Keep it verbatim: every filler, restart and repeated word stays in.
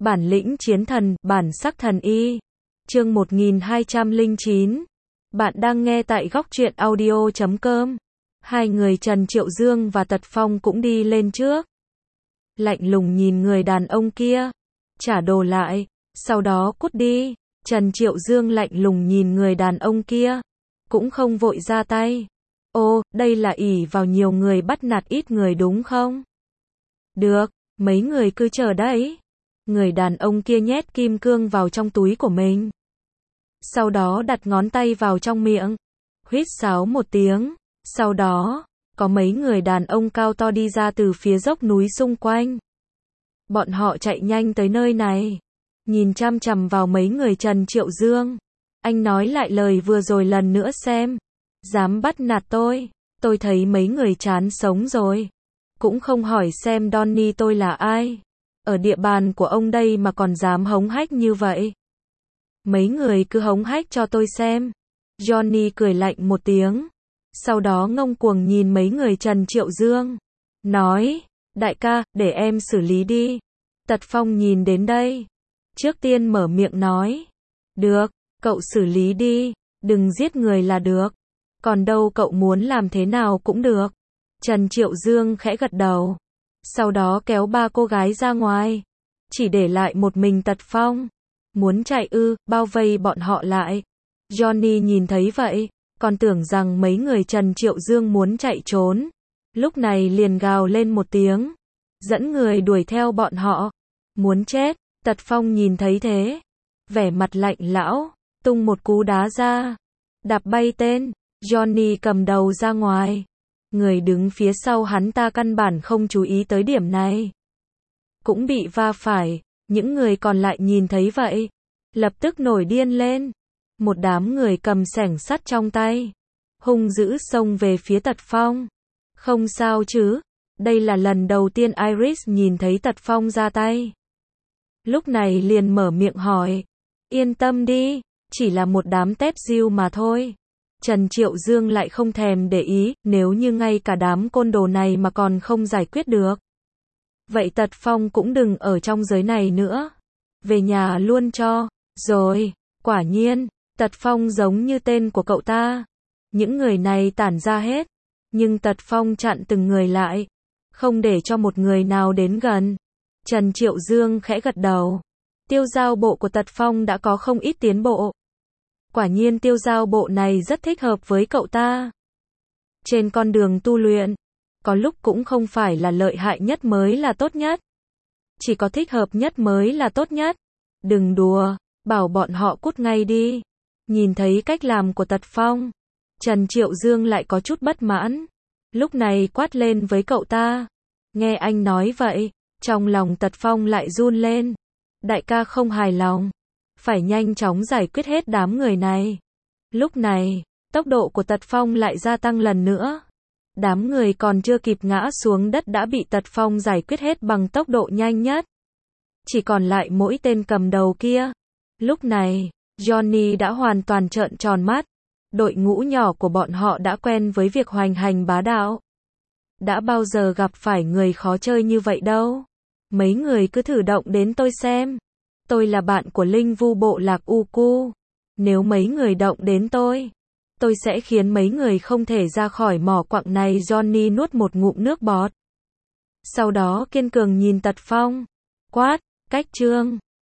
Bản lĩnh chiến thần, bản sắc thần y. Chương một nghìn hai trăm lẻ chín. Bạn đang nghe tại góc truyện audio chấm com. Hai người Trần Triệu Dương và Tật Phong cũng đi lên trước. Lạnh lùng nhìn người đàn ông kia. Trả đồ lại. Sau đó cút đi. Trần Triệu Dương lạnh lùng nhìn người đàn ông kia. Cũng không vội ra tay. Ô, đây là ỷ vào nhiều người bắt nạt ít người đúng không? Được, mấy người cứ chờ đấy. Người đàn ông kia nhét kim cương vào trong túi của mình. Sau đó đặt ngón tay vào trong miệng. Huýt sáo một tiếng. Sau đó, có mấy người đàn ông cao to đi ra từ phía dốc núi xung quanh. Bọn họ chạy nhanh tới nơi này. Nhìn chăm chằm vào mấy người Trần Triệu Dương. Anh nói lại lời vừa rồi lần nữa xem. Dám bắt nạt tôi. Tôi thấy mấy người chán sống rồi. Cũng không hỏi xem Donnie tôi là ai. Ở địa bàn của ông đây mà còn dám hống hách như vậy. Mấy người cứ hống hách cho tôi xem. Johnny cười lạnh một tiếng. Sau đó ngông cuồng nhìn mấy người Trần Triệu Dương. Nói, đại ca, để em xử lý đi. Tật Phong nhìn đến đây. Trước tiên mở miệng nói. Được, cậu xử lý đi. Đừng giết người là được. Còn đâu cậu muốn làm thế nào cũng được. Trần Triệu Dương khẽ gật đầu. Sau đó kéo ba cô gái ra ngoài. Chỉ để lại một mình Tật Phong. Muốn chạy ư, bao vây bọn họ lại. Johnny nhìn thấy vậy, còn tưởng rằng mấy người Trần Triệu Dương muốn chạy trốn. Lúc này liền gào lên một tiếng. Dẫn người đuổi theo bọn họ. Muốn chết, Tật Phong nhìn thấy thế. Vẻ mặt lạnh lão, tung một cú đá ra. Đạp bay tên, Johnny cầm đầu ra ngoài. Người đứng phía sau hắn ta căn bản không chú ý tới điểm này. Cũng bị va phải, những người còn lại nhìn thấy vậy. Lập tức nổi điên lên. Một đám người cầm xẻng sắt trong tay. Hung dữ xông về phía Tật Phong. Không sao chứ, đây là lần đầu tiên Iris nhìn thấy Tật Phong ra tay. Lúc này liền mở miệng hỏi. Yên tâm đi, chỉ là một đám tép diêu mà thôi. Trần Triệu Dương lại không thèm để ý, nếu như ngay cả đám côn đồ này mà còn không giải quyết được. Vậy Tật Phong cũng đừng ở trong giới này nữa. Về nhà luôn cho. Rồi, quả nhiên, Tật Phong giống như tên của cậu ta. Những người này tản ra hết. Nhưng Tật Phong chặn từng người lại. Không để cho một người nào đến gần. Trần Triệu Dương khẽ gật đầu. Tiêu giao bộ của Tật Phong đã có không ít tiến bộ. Quả nhiên tiêu giao bộ này rất thích hợp với cậu ta. Trên con đường tu luyện, có lúc cũng không phải là lợi hại nhất mới là tốt nhất. Chỉ có thích hợp nhất mới là tốt nhất. Đừng đùa, bảo bọn họ cút ngay đi. Nhìn thấy cách làm của Tật Phong, Trần Triệu Dương lại có chút bất mãn. Lúc này quát lên với cậu ta. Nghe anh nói vậy, trong lòng Tật Phong lại run lên. Đại ca không hài lòng. Phải nhanh chóng giải quyết hết đám người này. Lúc này, tốc độ của Tật Phong lại gia tăng lần nữa. Đám người còn chưa kịp ngã xuống đất đã bị Tật Phong giải quyết hết bằng tốc độ nhanh nhất. Chỉ còn lại mỗi tên cầm đầu kia. Lúc này, Johnny đã hoàn toàn trợn tròn mắt. Đội ngũ nhỏ của bọn họ đã quen với việc hoành hành bá đạo. Đã bao giờ gặp phải người khó chơi như vậy đâu. Mấy người cứ thử động đến tôi xem. Tôi là bạn của Linh Vu bộ lạc Uku. Nếu mấy người động đến tôi, tôi sẽ khiến mấy người không thể ra khỏi mỏ quặng này. Johnny nuốt một ngụm nước bọt. Sau đó kiên cường nhìn Tật Phong. Quát, cách chương.